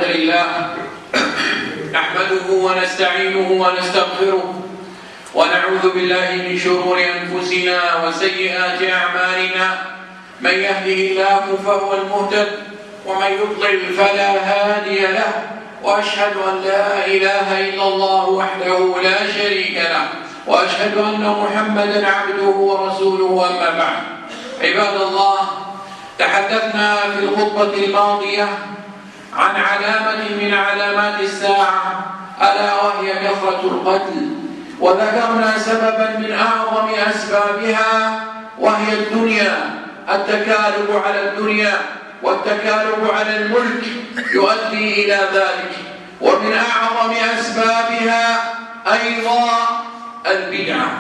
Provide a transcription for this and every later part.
الحمد لله نحمده ونستعينه ونستغفره ونعوذ بالله من شرور أنفسنا وسيئات أعمالنا. من يهده الله فهو المهتد ومن يضلل فلا هادي له، وأشهد أن لا إله إلا الله وحده لا شريك له، وأشهد أن محمدا عبده ورسوله. أما بعد، عباد الله، تحدثنا في الخطبة الماضية عن علامة من علامات الساعة ألا وهي كثرة القتل، وذكرنا سببا من أعظم أسبابها وهي الدنيا، التكالب على الدنيا والتكالب على الملك يؤدي إلى ذلك. ومن أعظم أسبابها أيضا البدعة.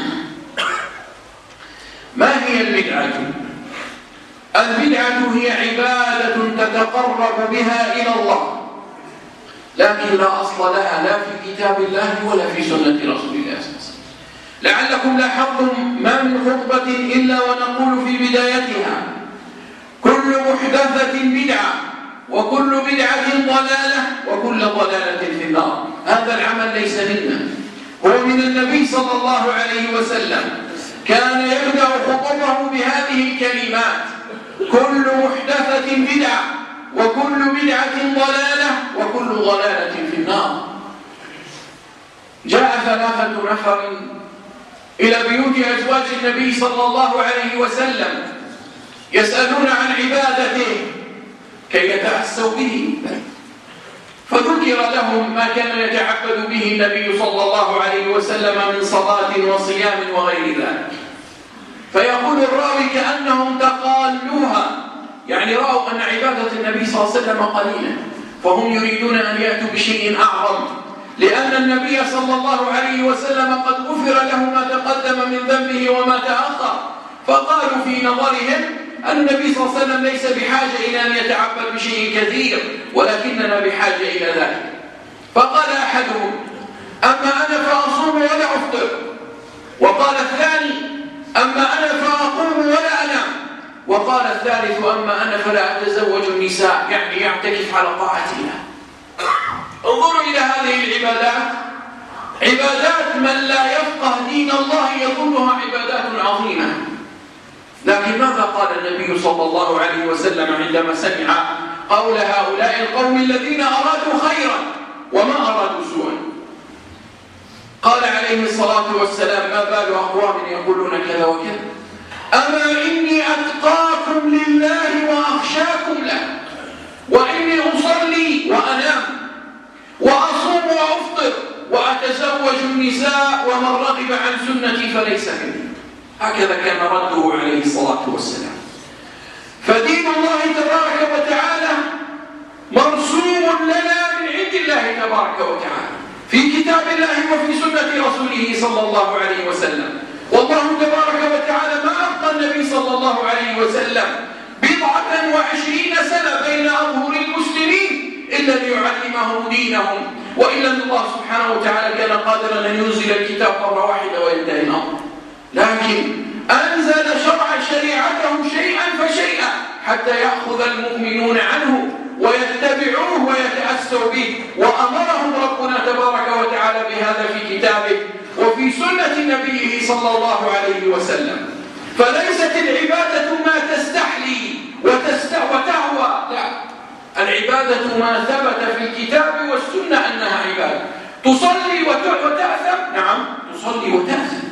ما هي البدعة؟ البدعة هي عبادة تتقرب بها إلى الله، لكن لا أصل لها لا في كتاب الله ولا في سنة رسول الله صلى الله عليه وسلم. لعلكم لاحظتم ما من خطبة إلا ونقول في بدايتها: كل محدثة بدعة، وكل بدعة ضلالة، وكل ضلالة في النار. هذا العمل ليس منا، هو من النبي صلى الله عليه وسلم. كان يبدأ خطبه بهذه الكلمات: كل محدثة بدعة، وكل بدعة ضلالة، وكل ضلالة في النار. جاء 3 نفر إلى بيوت أزواج النبي صلى الله عليه وسلم يسألون عن عبادته كي يتأسوا به، فذكر لهم ما كان يتعبد به النبي صلى الله عليه وسلم من صلاة وصيام وغير ذلك. فيقول الراوي كأنهم تقالوها، يعني رأوا أن عبادة النبي صلى الله عليه وسلم قليلة، فهم يريدون أن يأتوا بشيء أعظم، لأن النبي صلى الله عليه وسلم قد غفر له ما تقدم من ذنبه وما تأخر. فقالوا في نظرهم أن النبي صلى الله عليه وسلم ليس بحاجة إلى أن يتعبد بشيء كثير، ولكننا بحاجة إلى ذلك. فقال أحدهم: أما أنا فأصوم ولا أفطر. وقال الثاني: أما أنا فأقوم ولا أنام. وقال الثالث: أما أنا فلا أتزوج النساء، يعني يعتكف على طاعة الله. انظروا إلى هذه العبادات، عبادات من لا يفقه دين الله يظنها عبادات عظيمة. لكن ماذا قال النبي صلى الله عليه وسلم عندما سمع قول هؤلاء القوم الذين أرادوا خيرا وما أرادوا سوءا؟ قال عليه الصلاة والسلام: ما بال أقوام يقولون كذا وكذا، أما إني أتقاكم لله وأخشاكم له، وإني أصلي وأنام وأصوم وأفطر وأتزوج النساء، ومن رغب عن سنتي فليس مني. هكذا كان رده عليه الصلاة والسلام. فدين الله تبارك وتعالى مرسوم لنا من عند الله تبارك وتعالى في كتاب الله وفي سنة رسوله صلى الله عليه وسلم. والله تبارك وتعالى ما أبقى النبي صلى الله عليه وسلم 27 سنة بين أظهر المسلمين إلا ليعلمهم دينهم، وإلا أن الله سبحانه وتعالى كان قادرا أن ينزل الكتاب مرة واحدة وينتهي الأمر، لكن أنزل شريعته شيئا فشيئا حتى يأخذ المؤمنون عنه ويتبعوه ويتأسوا به. وأمرهم ربنا تبارك وتعالى بهذا في كتابه وفي سنة نبيه صلى الله عليه وسلم. فليست العبادة ما تستحلي وتهوى، لا، العبادة ما ثبت في الكتاب والسنة أنها عبادة. تصلي وتأثم، نعم تصلي وتأثم،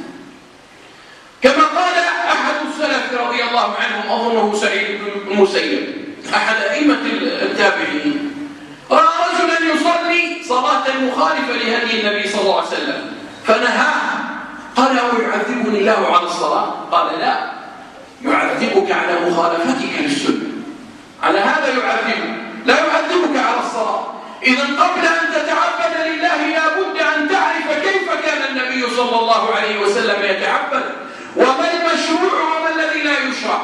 كما قال أحد السلف رضي الله عنهم، أظنه سعيد بن المسيب أحد أئمة التابعين، رأى رجلا يصلي صلاة مخالفة لهدي النبي صلى الله عليه وسلم فنهاه. قال: أو يعذبني الله على الصلاة؟ قال: لا، يعذبك على مخالفتك للسنة، على هذا يعذبك، لا يعذبك على الصلاة. إذا قبل أن تتعبد لله لا بد أن تعرف كيف كان النبي صلى الله عليه وسلم يتعبد، وما المشروع وما الذي لا يشرع.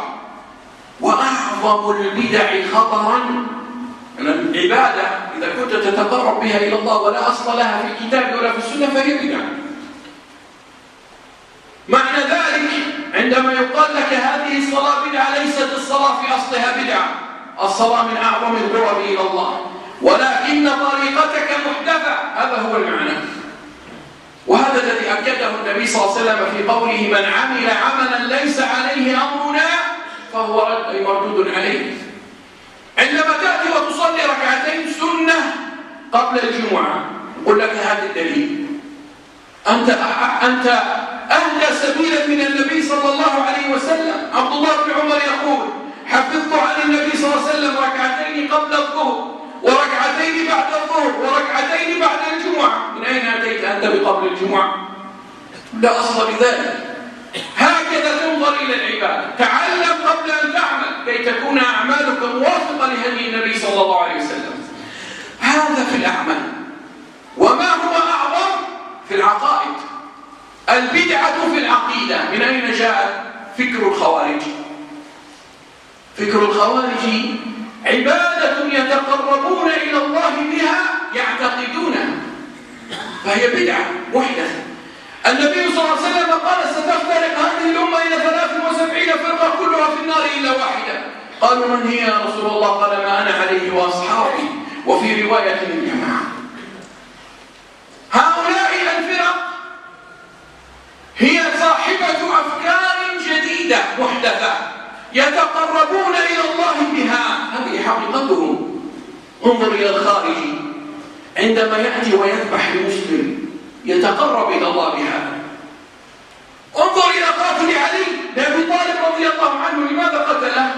وأعظم البدع خطرا العبادة إذا كنت تتقرب بها إلى الله ولا أصل لها في الكتاب ولا في السنة فهي بدعة. معنى ذلك عندما يقال لك هذه الصلاة بدعة، ليست الصلاة في أصلها بدعة. الصلاة من أعظم القرب إلى الله، ولكن طريقتك محدثة. هذا هو المعنى، وهذا الذي أكده النبي صلى الله عليه وسلم في قوله: من عمل عملا ليس عليه أمرنا فهو رد، أي مردود عليه. عندما تأتي وتصلي ركعتين سنة قبل الجمعة، قل لك هذا الدليل، أنت أهدى سبيلا من النبي صلى الله عليه وسلم. عبد الله بن عمر يقول: حفظت عن النبي صلى الله عليه وسلم ركعتين قبل الظهر وركعتين بعد الظهر وركعتين بعد الجمعة. من أين أتيت أنت بقبل الجمعة؟ لا أصل بذلك. هكذا تنظر إلى العبادة، تعلم قبل أن تعمل كي تكون أعمالك موافقة لهدي النبي صلى الله عليه وسلم. هذا في الأعمال. وما هو أعظم؟ في العقائد. البدعة في العقيدة. من أين جاء فكر الخوارج؟ فكر الخوارج عبادة يتقربون إلى الله بها يعتقدونها، فهي بدعة محدثة. النبي صلى الله عليه وسلم قال: ستفترق هذه الأمة إلى 73 فرقة كلها في النار إلا واحدة. قالوا: من هي يا رسول الله؟ قال: ما أنا عليه وأصحابي. وفي رواية الجماعة. هؤلاء الفرق هي صاحبة أفكار جديدة محدثة يتقربون إلى الله بها، هذه حقيقتهم. انظر إلى الخارج عندما يأتي ويذبح المسلم يتقرب إلى الله بها. انظر إلى قاتل علي بن أبي طالب رضي الله عنه، لماذا قتله؟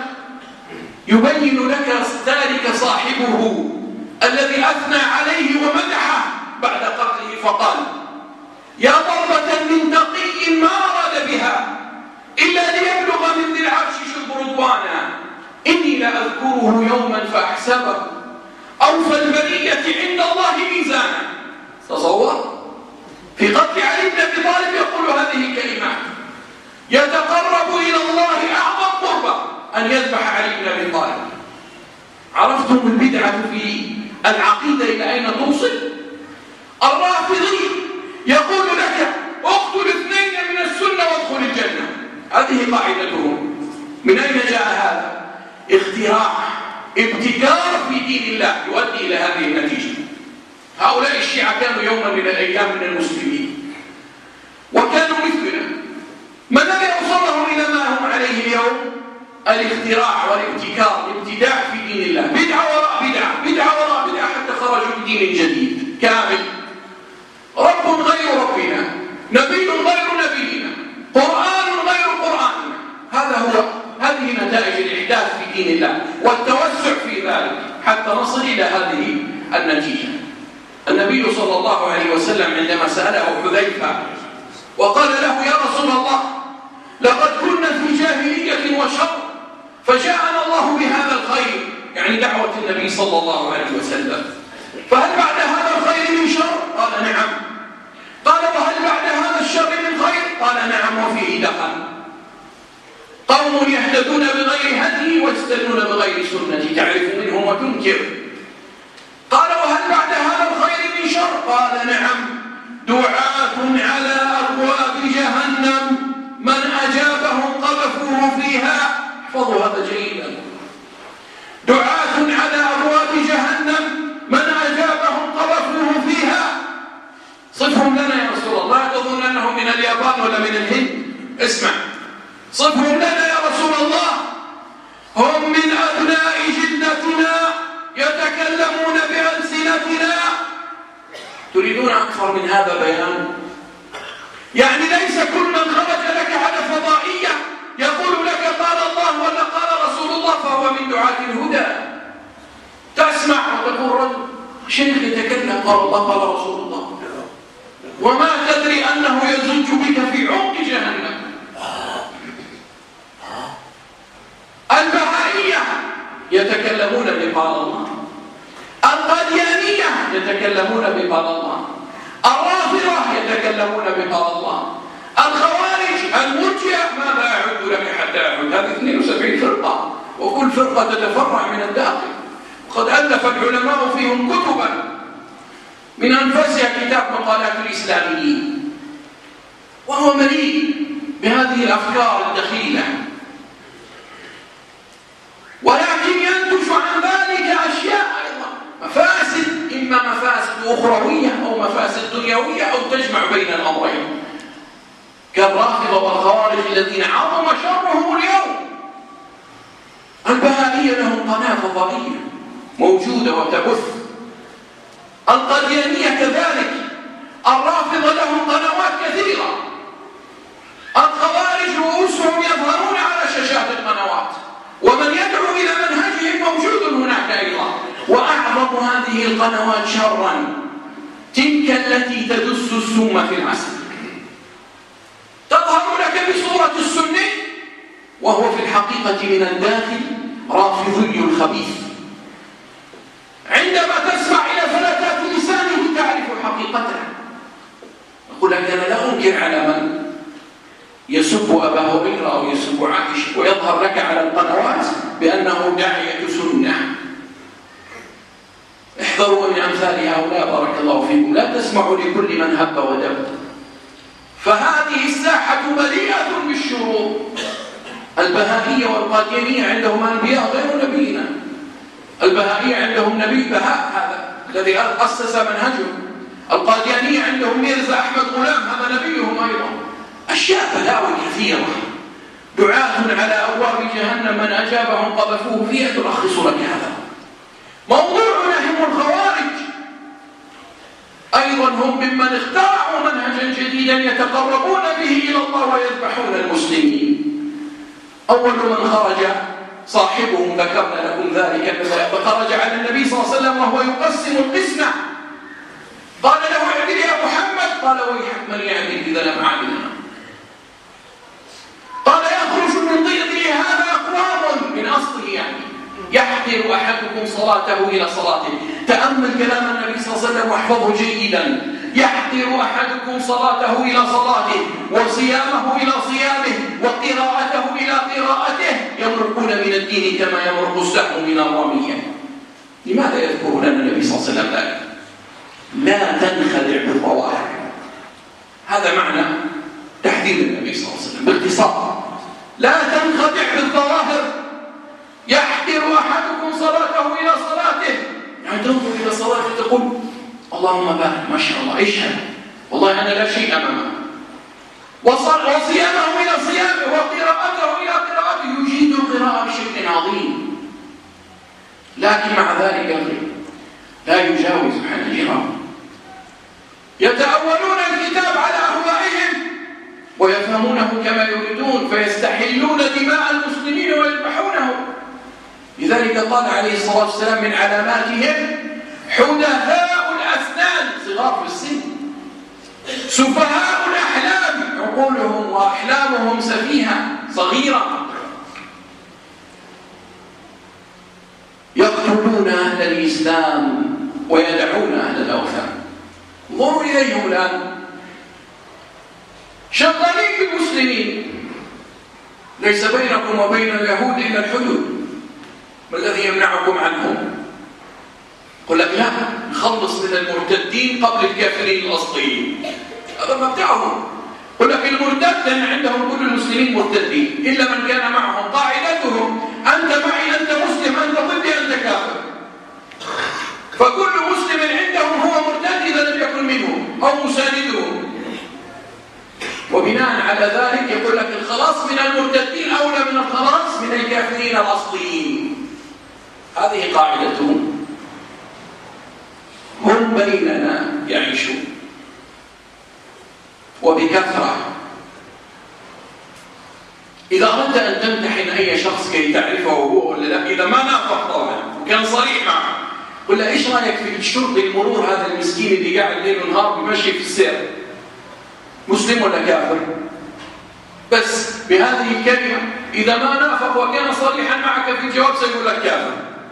يبين لك ذلك صاحبه الذي أثنى عليه ومدحه بعد قتله، فقال: يا ضربة من تقي ما أراد بها إلا ليبلغ من ذي العرش شبر رضوانا، إني لأذكره يوما فأحسبه أوفى البرية عند الله ميزانا. تصور في قتل علي بن أبي طالب يقول هذه الكلمات، يتقرب إلى الله أعظم قربة أن يذبح علي بن أبي طالب. عرفتم البدعة في العقيدة إلى أين توصل؟ الرافضي يقول لك: اقتل 2 من السنة وادخل الجنة. هذه قاعدتهم. من أين جاء هذا؟ اختراع، ابتكار في دين الله يؤدي إلى هذه النتيجة. هؤلاء الشيعة كانوا يوما من الأيام من المسلمين وكانوا مثلنا. ما الذي أوصلهم إلى ما هم عليه اليوم؟ الاختراع والابتكار، الابتداع في دين الله، بدعة وراء بدعة، بدعة وراء بدعة، حتى خرجوا بدين جديد كامل. رب غير ربنا، نبي غير نبينا، قرآن غير قرآننا. هذه نتائج الإحداث في دين الله والتوسع في ذلك حتى نصل إلى هذه النتيجة. النبي صلى الله عليه وسلم عندما سأله حذيفة وقال له: يا رسول الله، لقد كنا في جاهلية وشر فجاءنا الله بهذا الخير، يعني دعوة النبي صلى الله عليه وسلم، فهل بعد هذا الخير من شر؟ قال: نعم. قال: وهل بعد هذا الشر من خير؟ قال: نعم، وفيه دخل. قوم يهتدون بغير هدي ويستدلون بغير سنتي، تعرف منهم وتنكر. قال: وهل بعد هذا الخير من شر؟ قال: نعم، دعاة على أبواب جهنم من أجابهم قذفوه فيها. احفظوا هذا جيدا. دعاة على أبواب جهنم من أجابهم قذفوه فيها. صفهم لنا يا رسول الله. لا تظن أنهم من اليابان ولا من الهند. اسمع، صفهم لنا يا رسول الله. هم من أبناء جدتنا يتكلمون بألسنتنا. تريدون أكثر من هذا بيان؟ يعني ليس كل من خرج لك على فضائية يقول لك قال الله ولا قال رسول الله فهو من دعاة الهدى. تسمع وتقول رجل شيخ يتكلم قال الله قال رسول الله، وما تدري أنه يزج بك في عمق جهنم. البهائية يتكلمون بقال الله، القاديانية يتكلمون بقال الله، الرافضة يتكلمون بقال الله، الخوارج، المرجئة، ماذا أعد لك حتى أعد؟ هذه 72 فرقة، وكل فرقة تتفرع من الداخل، وقد ألف العلماء فيهم كتبا، من أنفسها كتاب مقالات الإسلاميين، وهو مليء بهذه الأفكار الدخيلة. ولكن ينتج عن ذلك أشياء أيضا، مفاسد الرافضة والخوارج الذين عظم شرهم اليوم. البهائية لهم قناة فضائية موجودة وتبث، القاديانية كذلك، الرافضة لهم قنوات كثيرة، الخوارج رؤوسهم يظهرون على شاشات القنوات، ومن يدعو إلى منهجهم موجود هناك أيضا. وأعظم هذه القنوات شرا تلك التي تدس السم في العسل، تظهر لك بصورة السني وهو في الحقيقة من الداخل رافضي خبيث. عندما تسمع إلى فلتات لسانه تعرف حقيقته. أقول لك أنا لا أنكر على من يسب أبا هريرة أو يسب عائشة ويظهر لك على القنوات بأنه داعية سنة. احذروا من أمثال هؤلاء بارك الله فيكم، لا تسمعوا لكل من هب ودب. فهذه الساحة مليئة بالشرور. البهائية والقاديانية عندهم أنبياء غير نبينا. البهائية عندهم نبي بهاء هذا الذي أسس منهجهم، القاديانية عندهم ميرزا أحمد غلام هذا نبيهم أيضا. أشياء بلاوي كثيرة، دعاة على أبواب جهنم من أجابهم قذفوه فيها. تلخص لك هذا موضوعنا. هم الخوارج أيضا هم ممن اخترعوا منهجا جديدا يتقربون به إلى الله ويذبحون المسلمين. أول من خرج صاحبهم ذكرنا لكم ذلك، فخرج على النبي صلى الله عليه وسلم وهو يقسم القسمة، قال له اعدل يا محمد، قال ويحك من يعدل إذا لم أعدلنا. قال يخرج من ضيقه هذا أقوام من أصله، يعني يحقر أحدكم صلاته إلى صلاته. تأمل كلام النبي صلى الله عليه وسلم واحفظه جيدا. يحقر أحدكم صلاته إلى صلاته وصيامه إلى صيامه وقراءته إلى قراءته، يمرقون من الدين كما يمرق السهم من الرمية. لماذا يذكر لنا النبي صلى الله عليه وسلم ذلك؟ لا تنخدع بالظواهر. هذا معنى تحذير النبي صلى الله عليه وسلم باختصار. لا تنخدع بالظواهر. يحقر أحدكم صلاته إلى صلاته، يعني تنظر إلى صلاته تقول اللهم بارك ما شاء الله اشهد والله أنا لا شيء أمامه، وصيامه إلى صيامه وقراءته إلى قراءته، يجيد القراءة بشكل عظيم، لكن مع ذلك لا يجاوز حناجرهم. يتأولون الكتاب على أهوائهم ويفهمونه كما يريدون، فيستحلون دماء المسلمين ويذبحونهم. لذلك قال عليه الصلاة والسلام من علاماتهم حدثاء الأسنان، صغار في السن، سفهاء الأحلام، عقولهم وأحلامهم سفيهة صغيرة، يقتلون أهل الإسلام ويدعون أهل الأوثان. انظروا إليهم الآن شغالين بالمسلمين، ليس بينكم وبين اليهود إلا الحدود، ما الذي يمنعكم عنهم؟ قل لك لا، نخلص من المرتدين قبل الكافرين الأصليين، هذا مبدأهم. قل لك المرتد عندهم كل المسلمين مرتدين إلا من كان معهم، قاعدتهم أنت معي أنت مسلم، أنت ضدي أنت كافر، فكل مسلم عندهم هو مرتد إذا لم يكن منهم أو مساندهم. وبناء على ذلك يقول لك الخلاص من المرتدين أولى من الخلاص من الكافرين الأصليين. هذه قاعدتهم. هم بيننا يعيشون وبكثرة. إذا أردت أن تمتحن أي شخص كي تعرفه هو ولا لا، إذا ما نافق طبعا وكان صريح معه، قل له إيش رأيك في شرطي المرور هذا المسكين اللي قاعد ليل ونهار بيمشي في السير، مسلم ولا كافر؟ بس بهذه الكلمة إذا ما نافق وكان صريحا معك في الجواب سيقول لك كافر.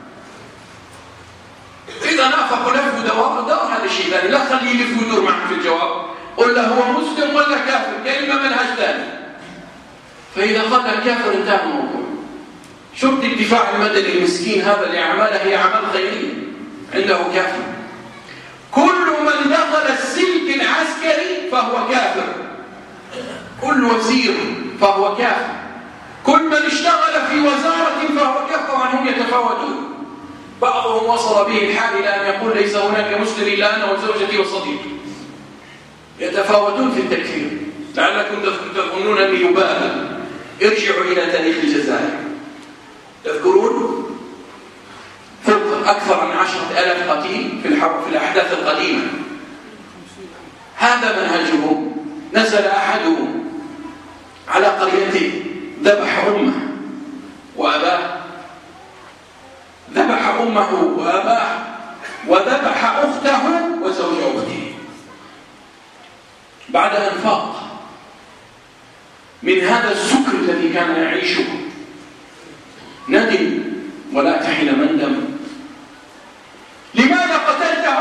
إذا نافق ولف ودور هذا الشيء ثاني، لا خليه يلف ويدور معك في الجواب، قل له هو مسلم ولا كافر، كلمة منهج ثاني. فإذا قال لك كافر انتهى الموضوع. شرطي الدفاع المدني المسكين هذا اللي أعماله هي أعمال خيرية عنده كافر. كل من دخل السلك العسكري فهو كافر، كل وزير فهو كافر، كل من اشتغل في وزارة فهو كافر. طبعا هم يتفاوتون، بعضهم وصل به الحال إلى أن يقول ليس هناك مسلم إلا أنا وزوجتي وصديقي. يتفاوتون في التكفير. لعلكم تظنون أني يبالغ. ارجعوا إلى تاريخ الجزائر، تذكرون فوق أكثر من 10,000 قتيل في الأحداث القديمة. هذا منهجهم. نزل أحدهم على قريته ذبح أمه وأباه، ذبح أمه وأباه، وذبح أخته وزوج أخته. بعد أن فاق من هذا السكر الذي كان يعيشه ندم ولا تحين مندم. لماذا قتلته؟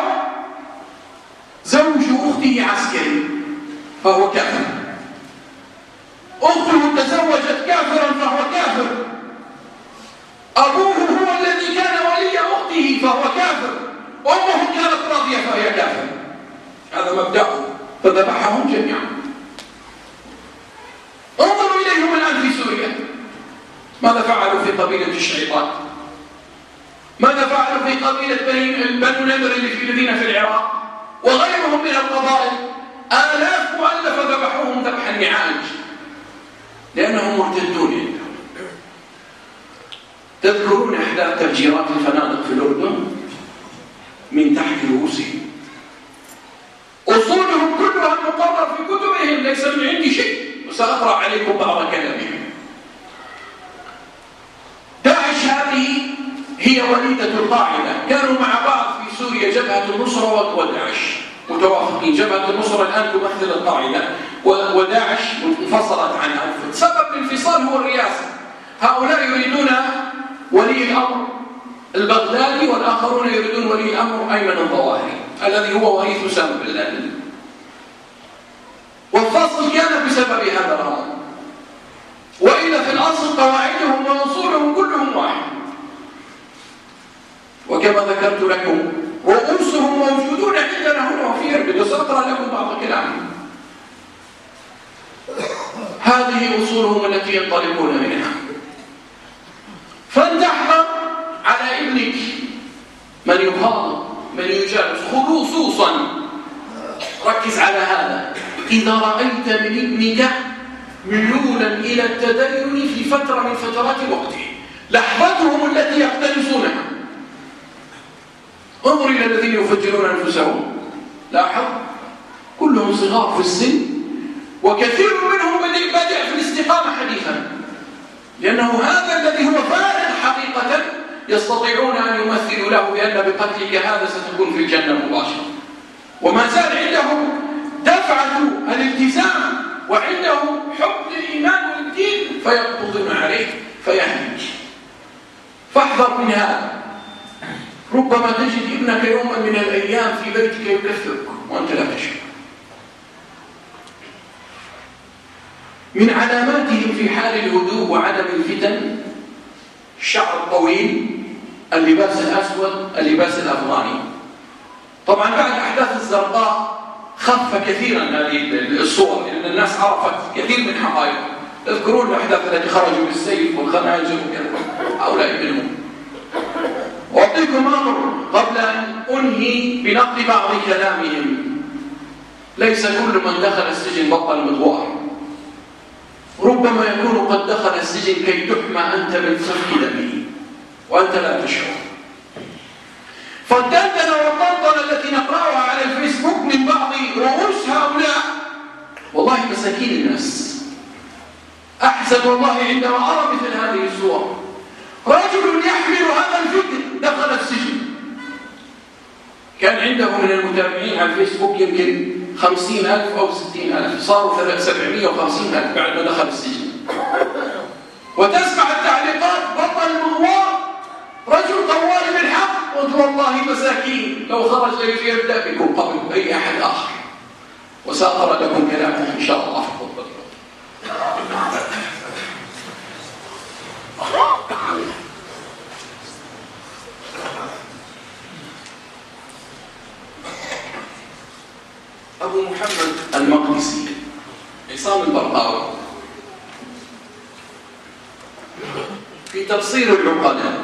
زوج أخته عسكري فهو كافر، أخته تزوجت كافرا فهو كافر، أبوه هو الذي كان ولي أخته فهو كافر، أمه كانت راضية فهي كافر. هذا مبدأه، فذبحهم جميعا. انظروا إليهم الآن في سوريا، ماذا فعلوا في قبيلة الشيطان؟ ماذا فعلوا في قبيلة بنو نمر الذين في العراق وغيرهم من القبائل؟ آلاف مؤلفة ذبحوهم ذبح النعاج لأنهم مرتدون عندهم. تذكرون أحداث تفجيرات الفنادق في الأردن من تحت رؤوسهم، أصولهم كلها مقرر في كتبهم، ليس من عندي شيء، وسأقرأ عليكم بعض كلامهم. داعش هذه هي وليدة القاعدة، كانوا مع بعض في سوريا جبهة النصرة وداعش متوافقين. جبهة النصرة الآن تمثل القاعدة وداعش انفصلت عنها. سبب الانفصال هو الرئاسة. هؤلاء يريدون ولي الأمر البغدادي، والآخرون يريدون ولي الأمر أيمن الظواهري الذي هو وريث أسامة بن لادن. والفصل كان بسبب هذا الأمر، وإلا في الأصل قواعدهم وأصولهم كلهم واحد. وكما ذكرت لكم رؤوسهم موجودون عندنا هنا وفي إربد، وسأقرأ لكم بعض كلامهم. هذه أصولهم التي ينطلقون منها. فلتحذر على ابنك من يخاطب، من يجالس، خصوصا ركز على هذا. إذا رأيت من ابنك ميولا إلى التدين في فترة من فترات وقته، لحظتهم التي يقتنصونها. انظر إلى الذين يفجرون أنفسهم، لاحظ كلهم صغار في السن، وكثير منهم بدأ في الاستقامة حديثا، لأنه هذا الذي هو فارغ حقيقة يستطيعون أن يمثلوا له بأن بقتلك هذا ستكون في الجنة مباشرة. وما زال عنده دفعة الالتزام وعنده حب الإيمان والدين فيقبضون عليه فيهلك. فاحذر من هذا. ربما تجد ابنك يوما من الأيام في بيتك يكفرك وأنت لا تشعر. من علاماتهم في حال الهدوء وعدم الفتن الشعر الطويل، اللباس الأسود، اللباس الأفغاني. طبعا بعد أحداث الزرقاء خف كثيرا هذه الصور، لأن الناس عرفت كثير من حقائق. تذكرون الأحداث التي خرجوا بالسيف والخناجر وكذا، هؤلاء منهم. أعطيكم أمر قبل أن أنهي بنقل بعض كلامهم. ليس كل من دخل السجن بطل مطوار، ربما يكون قد دخل السجن كي تحمى أنت من سفك دمه وأنت لا تشعر. فالدندنة والطنطنة التي نقرأها على الفيسبوك من بعض رؤوس هؤلاء والله مساكين الناس. أحسن والله عندما أرى مثل هذه الصور. رجل يحمل هذا الفكر دخل السجن، كان عنده من المتابعين على الفيسبوك يمكن 50,000 أو 60,000، صاروا 750,000 بعد ما دخل السجن. وتسمع التعليقات بطل المغوار، رجل طوال بالحق، قلت والله مساكين لو خرج يبدأ بكم قبل أي أحد آخر. وسأقرأ لكم كلامه إن شاء الله في خطبة. أبو محمد المقدسي عصام البرقاوي في تبصير العقلاء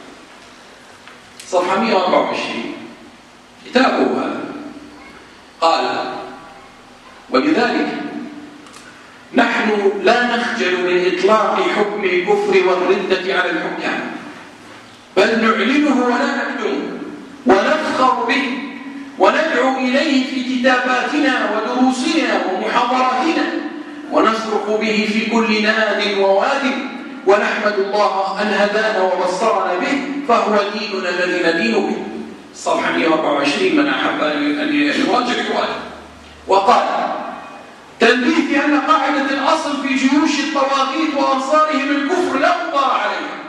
صفحة 124 كتابه هذا قال: ولذلك نحن لا نخجل من إطلاق حكم الكفر والردة على الحكام، بل نعلنه ولا نكتمه ونفخر به وندعو إليه في كتاباتنا ودروسنا ومحاضراتنا، ونصرخ به في كل ناد وواد، ونحمد الله أن هدانا وبصرنا به، فهو ديننا الذي ندين به. صفحة 124 من أحب أن يراجع الرواية. وقال: تنبيه في أن قاعدة الأصل في جيوش الطواغيت وأنصارهم الكفر لا غبار عليها.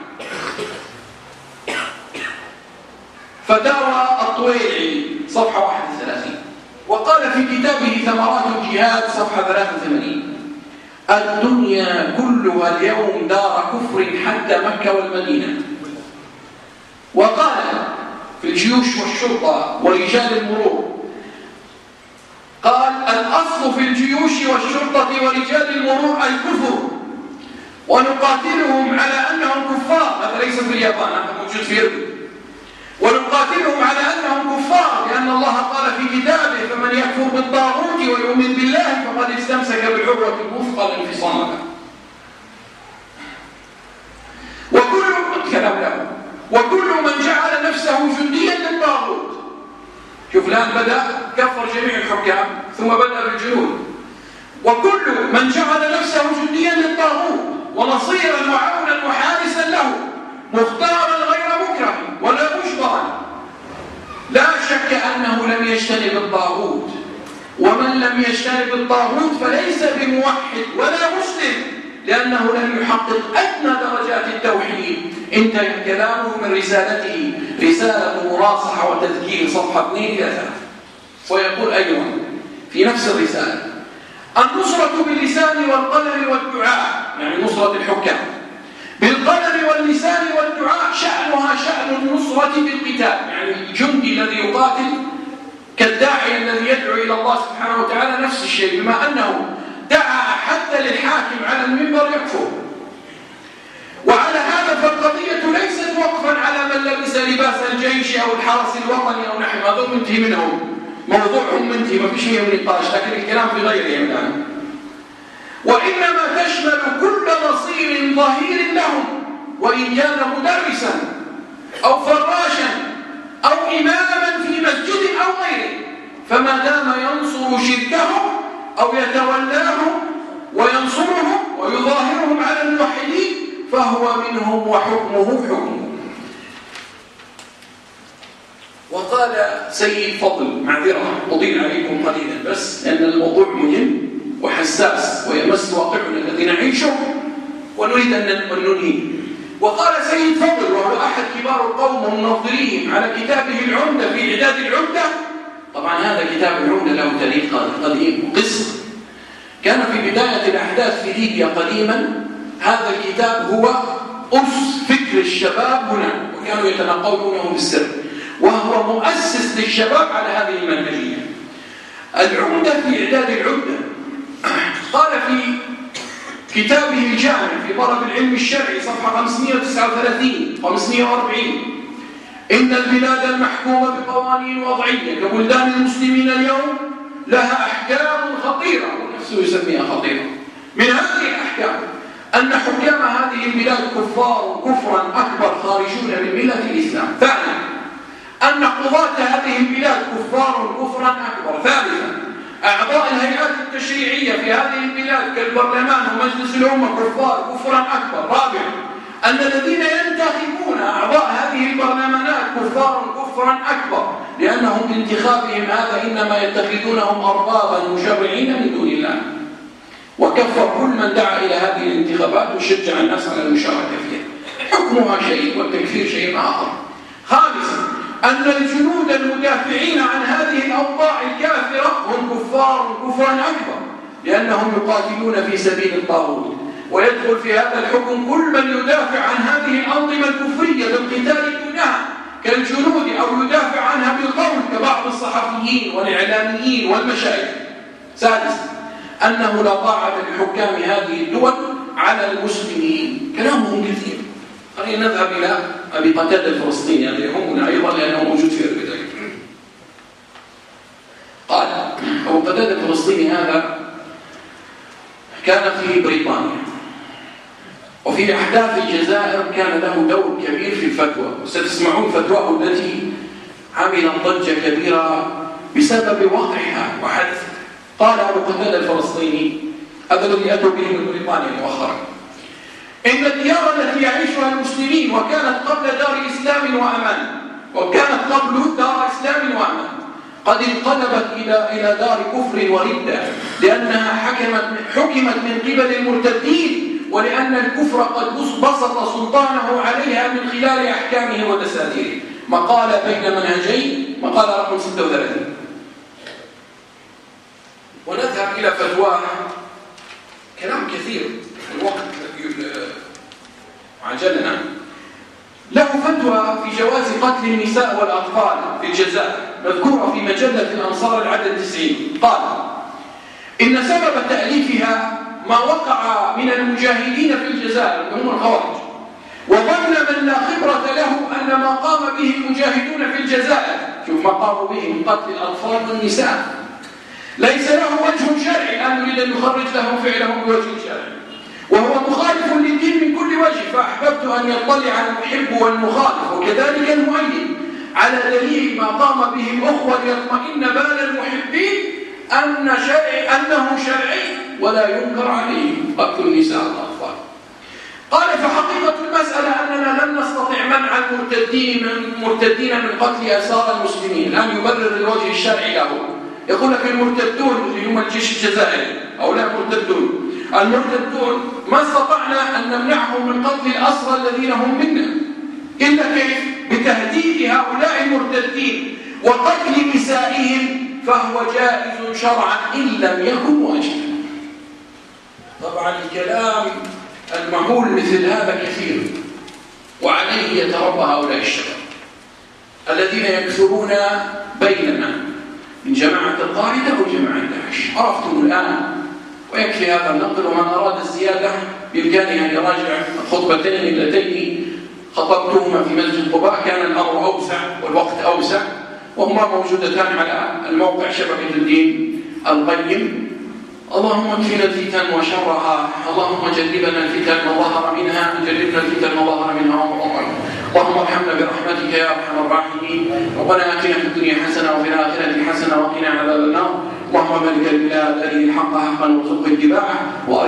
فتاوى الطويلعي صفحة 31. وقال في كتابه ثمرات الجهاد صفحة 83: الدنيا كلها اليوم دار كفر حتى مكة والمدينة. وقال في الجيوش والشرطة ورجال المرور، قال: الأصل في الجيوش والشرطة ورجال المرور الكفر، ونقاتلهم على أنهم كفار. هذا ليس في اليابان، هذا موجود في إربد. ونقاتلهم على أنهم كفار لأن الله قال في كتابه: فمن يكفر بالطاغوت ويؤمن بالله فقد استمسك بالعروة الوثقى لا انفصام لها. وكل من جعل نفسه جنديا للطاغوت. شوف الآن بدأ كفر جميع الحكام ثم بدأ بالجنود. وكل من جعل نفسه جنديا للطاغوت ونصيرا وعونا وحارسا له مختارا غير مكره ولا مجبرا، لا شك أنه لم يجتنب الطاغوت، ومن لم يجتنب الطاغوت فليس بموحد ولا مسلم، لأنه لم يحقق أدنى درجات التوحيد. انتهى كلامه من رسالته، رسالة مراصحة وتذكير، صفحة 2-3. ويقول أيضا في نفس الرسالة: النصرة باللسان والقلم والدعاء، يعني نصرة الحكام بالقلم واللسان والدعاء، شأنها شأن النصرة بالقتال، يعني الجندي الذي يقاتل كالداعي الذي يدعو إلى الله سبحانه وتعالى نفس الشيء، بما أنه دعا حتى للحاكم على المنبر يكفر. وعلى هذا فالقضية ليست وقفا على من لبس لباس الجيش أو الحرس الوطني أو نحو هذا، منتهي منهم، موضوعهم منتهي، ما في شيء من نقاش، لكن الكلام في غيره الآن. وإنما تشمل كل نصير ظهير لهم، وإن كان مدرسا أو فراشا أو إماما في مسجد أو غيره، فما دام ينصر شركهم أو يتولاهم وينصرهم ويظاهرهم على الموحدين فهو منهم وحكمه حكمه. وقال سيد فضل، معذرة أطيل عليكم قليلا بس لأن الموضوع مهم وحساس ويمس واقعنا الذي نعيشه ونريد أن ننهيه. وقال سيد فضل، وهو أحد كبار القوم ومنظريهم، على كتابه العمدة في إعداد العمدة. طبعا هذا كتاب العمدة له تاريخ قديم وقصة، كان في بداية الأحداث في ليبيا قديما. هذا الكتاب هو أس فكر الشباب هنا، وكانوا يتناقلونه بالسر، وهو مؤسس للشباب على هذه المنهجية. العمدة في إعداد العمدة قال في كتابه الجامع في طلب العلم الشرعي صفحة 539-540: إن البلاد المحكومة بقوانين وضعية كبلدان المسلمين اليوم لها أحكام خطيرة، ونفسه يسميها خطيرة. من هذه الأحكام أن حكام هذه البلاد كفار كفرا أكبر خارجون من ملة الإسلام. ثانيا أن قضاة هذه البلاد كفار كفرا أكبر. ثالثا أعضاء الهيئات التشريعية في هذه البلاد كالبرلمان ومجلس الأمة كفار كفرا أكبر. رابعا أن الذين ينتخبون أعضاء هذه البرلمانات كفار كفرا أكبر، لأنهم بانتخابهم هذا إنما يتخذونهم أربابا مشرعين من دون الله. وكفر كل من دعا إلى هذه الانتخابات وشجع الناس على المشاركة فيها. حكمها شيء والتكفير شيء آخر. خامسا أن الجنود المدافعين عن هذه الأوضاع الكافرة هم كفار كفرا أكبر، لأنهم يقاتلون في سبيل الطاغوت. ويدخل في هذا الحكم كل من يدافع عن هذه الأنظمة الكفرية بالقتال دونها كالجنود، أو يدافع عنها بالقول كبعض الصحفيين والإعلاميين والمشايخ. سادسا أنه لا طاعة لحكام هذه الدول على المسلمين. كلامهم كثير. خلينا نذهب إلى أبي قتادة الفلسطيني، هذا يهمنا أيضا لأنه موجود في البداية. قال أبو قتادة الفلسطيني هذا كان في بريطانيا، وفي أحداث الجزائر كان له دور كبير في الفتوى، وستسمعون فتواه التي عملت ضجة كبيرة بسبب وقعها وحدث. قال أبو قتادة الفلسطيني هذا الذي أتوا به من بريطانيا مؤخرا: إن الديار التي يعيشها المسلمين وكانت قبل دار إسلام وأمان قد انقلبت إلى دار كفر وردة، لأنها حكمت من قبل المرتدين، ولأن الكفر قد بسط سلطانه عليها من خلال أحكامه ودساتيره. مقالة بين منهجين، مقالة رقم 36. ونذهب إلى فتواه. كلام كثير، الوقت عجلنا. له فتوى في جواز قتل النساء والأطفال في الجزائر، مذكورة في مجلة الأنصار العدد 90. قال: إن سبب تأليفها ما وقع من المجاهدين في الجزائر هم الخوارج، وظن من لا خبرة له أن ما قام به المجاهدون في الجزائر، شوف ما قاموا به من قتل الأطفال والنساء، ليس له وجه شرعي. الآن يريد أن يخرج لهم فعلهم بوجه شرعي، وهو مخالف للدين من كل وجه، فأحببت أن يطلع المحب والمخالف وكذلك المؤيد على دليل ما قام به الأخوة ليطمئن بال المحبين أنه شرعي ولا ينكر عليه قتل النساء والأطفال. قال: فحقيقة المسألة أننا لم نستطع منع المرتدين من قتل أسارى المسلمين. الآن يبرر الوجه الشرعي له، يقول لك المرتدون اللي هم الجيش الجزائري هؤلاء المرتدون ما استطعنا أن نمنعهم من قتل الأسرى الذين هم منا، إلا كيف؟ بتهديد هؤلاء المرتدين وقتل نسائهم، فهو جائز شرعا إن لم يكن واجبا. طبعا الكلام المهول مثل هذا كثير، وعليه يتربى هؤلاء الشباب الذين يكثرون بيننا من جماعة القاعدة أو جماعة داعش. عرفتم الآن، ويكفي هذا النقل. ومن أراد الزيادة بإمكانه أن يراجع الخطبتين اللتين خطبتهما في مسجد قباء، كان الأمر أوسع والوقت أوسع، وهما موجودتان على الموقع شبكة الدين القيم. اللهم اكفنا الفتن وشرها، اللهم جنبنا الفتن ما ظهر منها، جنبنا الفتن ما ظهر منها وما بطن. اللهم ارحمنا برحمتك يا ارحم الراحمين. ربنا اتنا في الدنيا حسنه وفي الاخره حسنه وقنا عذاب النار. اللهم ملك البلاد ارنا الحق حقا وارزقنا اتباعه.